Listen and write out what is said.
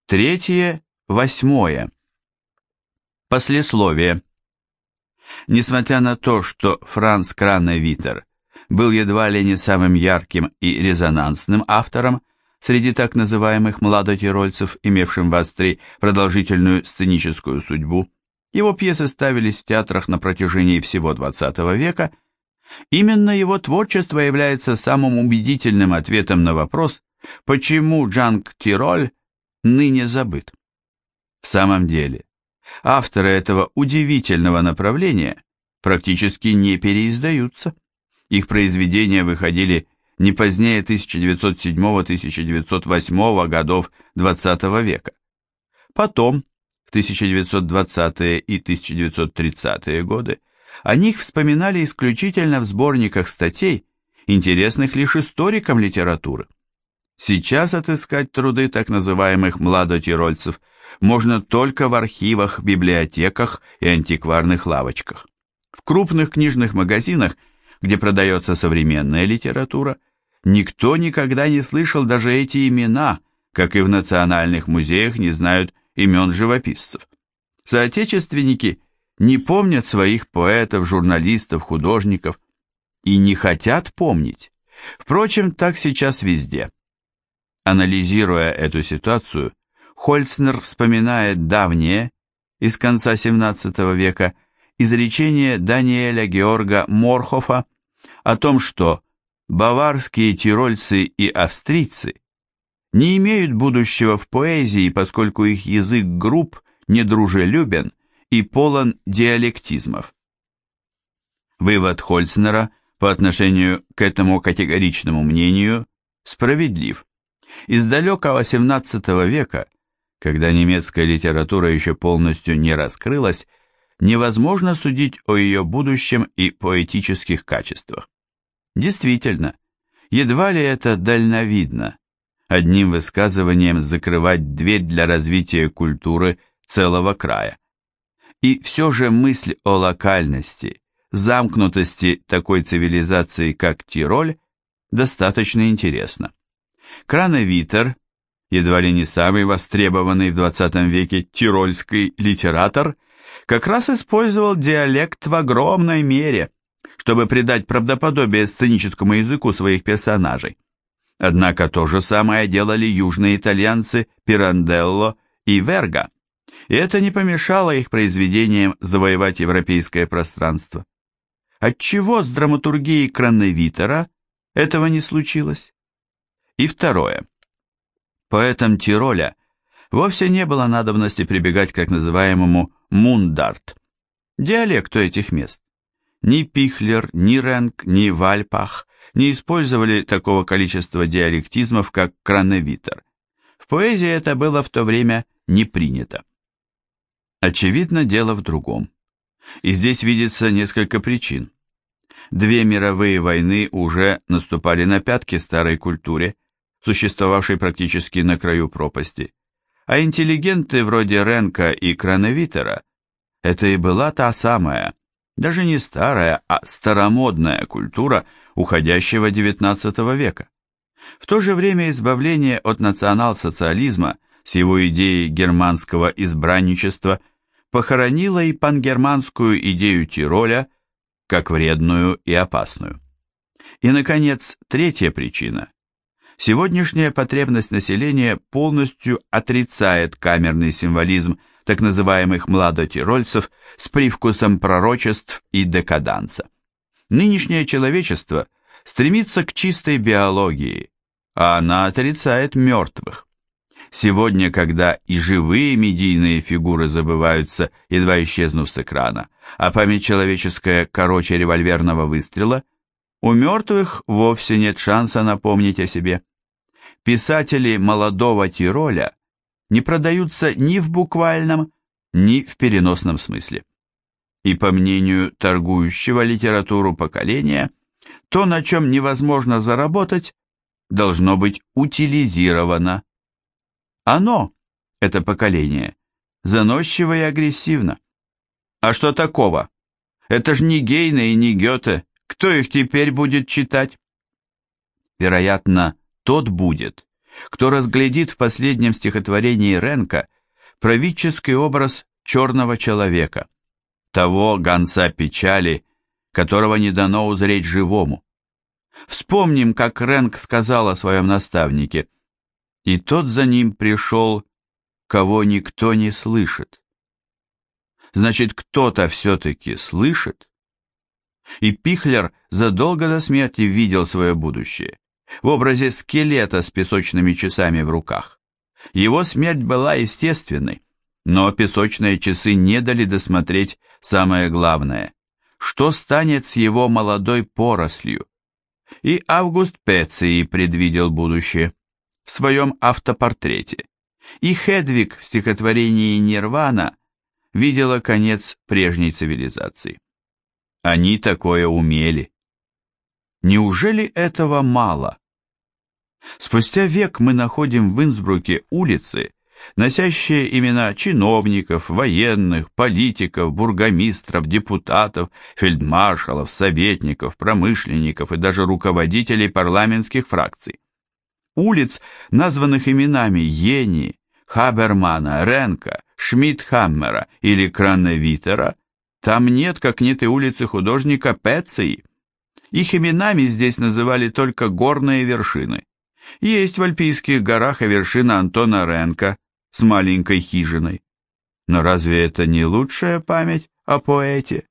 Третье, восьмое. Послесловие. Несмотря на то, что Франц Краневитер был едва ли не самым ярким и резонансным автором среди так называемых младотирольцев, имевшим в Австрии продолжительную сценическую судьбу, его пьесы ставились в театрах на протяжении всего XX века, именно его творчество является самым убедительным ответом на вопрос, почему Джанг Тироль ныне забыт. В самом деле, авторы этого удивительного направления практически не переиздаются. Их произведения выходили не позднее 1907-1908 годов XX века. Потом, в 1920-е и 1930-е годы, о них вспоминали исключительно в сборниках статей, интересных лишь историкам литературы. Сейчас отыскать труды так называемых младотирольцев можно только в архивах, библиотеках и антикварных лавочках. В крупных книжных магазинах, где продается современная литература, никто никогда не слышал даже эти имена, как и в национальных музеях не знают имен живописцев. Соотечественники не помнят своих поэтов, журналистов, художников и не хотят помнить. Впрочем, так сейчас везде. Анализируя эту ситуацию, Хольцнер вспоминает давнее, из конца XVII века, изречение Даниэля Георга Морхофа о том, что баварские тирольцы и австрийцы не имеют будущего в поэзии, поскольку их язык груб, недружелюбен и полон диалектизмов. Вывод Хольцнера по отношению к этому категоричному мнению справедлив. Из далекого XVII века, когда немецкая литература еще полностью не раскрылась, невозможно судить о ее будущем и поэтических качествах. Действительно, едва ли это дальновидно, одним высказыванием закрывать дверь для развития культуры целого края. И все же мысль о локальности, замкнутости такой цивилизации, как Тироль, достаточно интересна. Краневитер, едва ли не самый востребованный в XX веке тирольский литератор, как раз использовал диалект в огромной мере, чтобы придать правдоподобие сценическому языку своих персонажей. Однако то же самое делали южные итальянцы Пиранделло и Верга, и это не помешало их произведениям завоевать европейское пространство. Отчего с драматургией Краневитера этого не случилось? И второе. Поэтам Тироля вовсе не было надобности прибегать к так называемому мундарт, диалекту этих мест. Ни Пихлер, ни Ренк, ни Вальпах не использовали такого количества диалектизмов, как Краневитер. В поэзии это было в то время не принято. Очевидно, дело в другом. И здесь видится несколько причин. Две мировые войны уже наступали на пятки старой культуре, существовавшей практически на краю пропасти, а интеллигенты вроде Ренка и Краневитера – это и была та самая, даже не старая, а старомодная культура уходящего XIX века. В то же время избавление от национал-социализма с его идеей германского избранничества похоронило и пангерманскую идею Тироля как вредную и опасную. И, наконец, третья причина. Сегодняшняя потребность населения полностью отрицает камерный символизм так называемых младотирольцев с привкусом пророчеств и декаданса. Нынешнее человечество стремится к чистой биологии, а она отрицает мертвых. Сегодня, когда и живые медийные фигуры забываются, едва исчезнув с экрана, а память человеческая короче револьверного выстрела, у мертвых вовсе нет шанса напомнить о себе. Писатели молодого Тироля не продаются ни в буквальном, ни в переносном смысле. И по мнению торгующего литературу поколения, то, на чем невозможно заработать, должно быть утилизировано. Оно, это поколение, заносчиво и агрессивно. А что такого? Это ж не Гейне и не Гёте, кто их теперь будет читать? Вероятно, тот будет, кто разглядит в последнем стихотворении Ренка правительский образ черного человека, того гонца печали, которого не дано узреть живому. Вспомним, как Ренк сказал о своем наставнике: «И тот за ним пришел, кого никто не слышит». Значит, кто-то все-таки слышит? И Пихлер задолго до смерти видел свое будущее в образе скелета с песочными часами в руках. Его смерть была естественной, но песочные часы не дали досмотреть самое главное: что станет с его молодой порослью. И Август Пеций предвидел будущее в своем автопортрете, и Хедвиг в стихотворении «Нирвана» видела конец прежней цивилизации. Они такое умели. Неужели этого мало? Спустя век мы находим в Инсбруке улицы, носящие имена чиновников, военных, политиков, бургомистров, депутатов, фельдмаршалов, советников, промышленников и даже руководителей парламентских фракций. Улиц, названных именами Йени, Хабермана, Ренка, Шмидт-Хаммера или Краневитера, там нет, как нет и улицы художника Пеции. Их именами здесь называли только горные вершины. Есть в Альпийских горах и вершина Антона Ренка с маленькой хижиной. Но разве это не лучшая память о поэте?